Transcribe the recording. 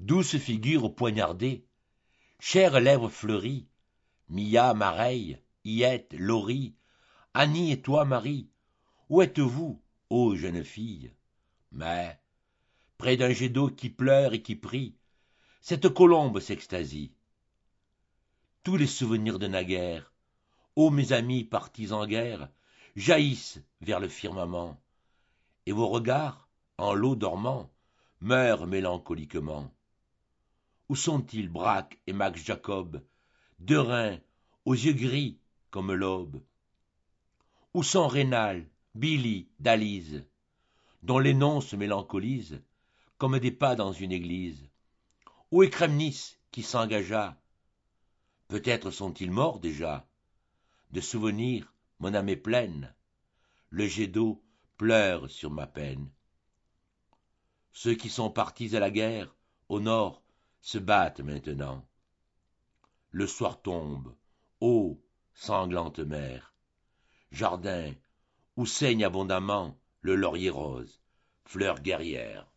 Douce figure poignardée, chères lèvres fleuries, Mia, Mareille, Iette, Laurie, Annie et toi, Marie, où êtes-vous, ô jeune fille? Mais, près d'un jet d'eau qui pleure et qui prie, cette colombe s'extasie. Tous les souvenirs de naguère, ô mes amis partis en guerre, jaillissent vers le firmament, et vos regards, en l'eau dormant, meurent mélancoliquement. Où sont-ils, Braque et Max Jacob, deux reins aux yeux gris comme l'aube? Où sont Rénal, Billy, Dalise, dont les noms se mélancolisent comme des pas dans une église? Où est Kremnis qui s'engagea? Peut-être sont-ils morts déjà. De souvenirs, mon âme est pleine. Le jet d'eau pleure sur ma peine. Ceux qui sont partis à la guerre, au nord, se battent maintenant. Le soir tombe, ô sanglante mer, jardin où saigne abondamment le laurier rose, fleur guerrière.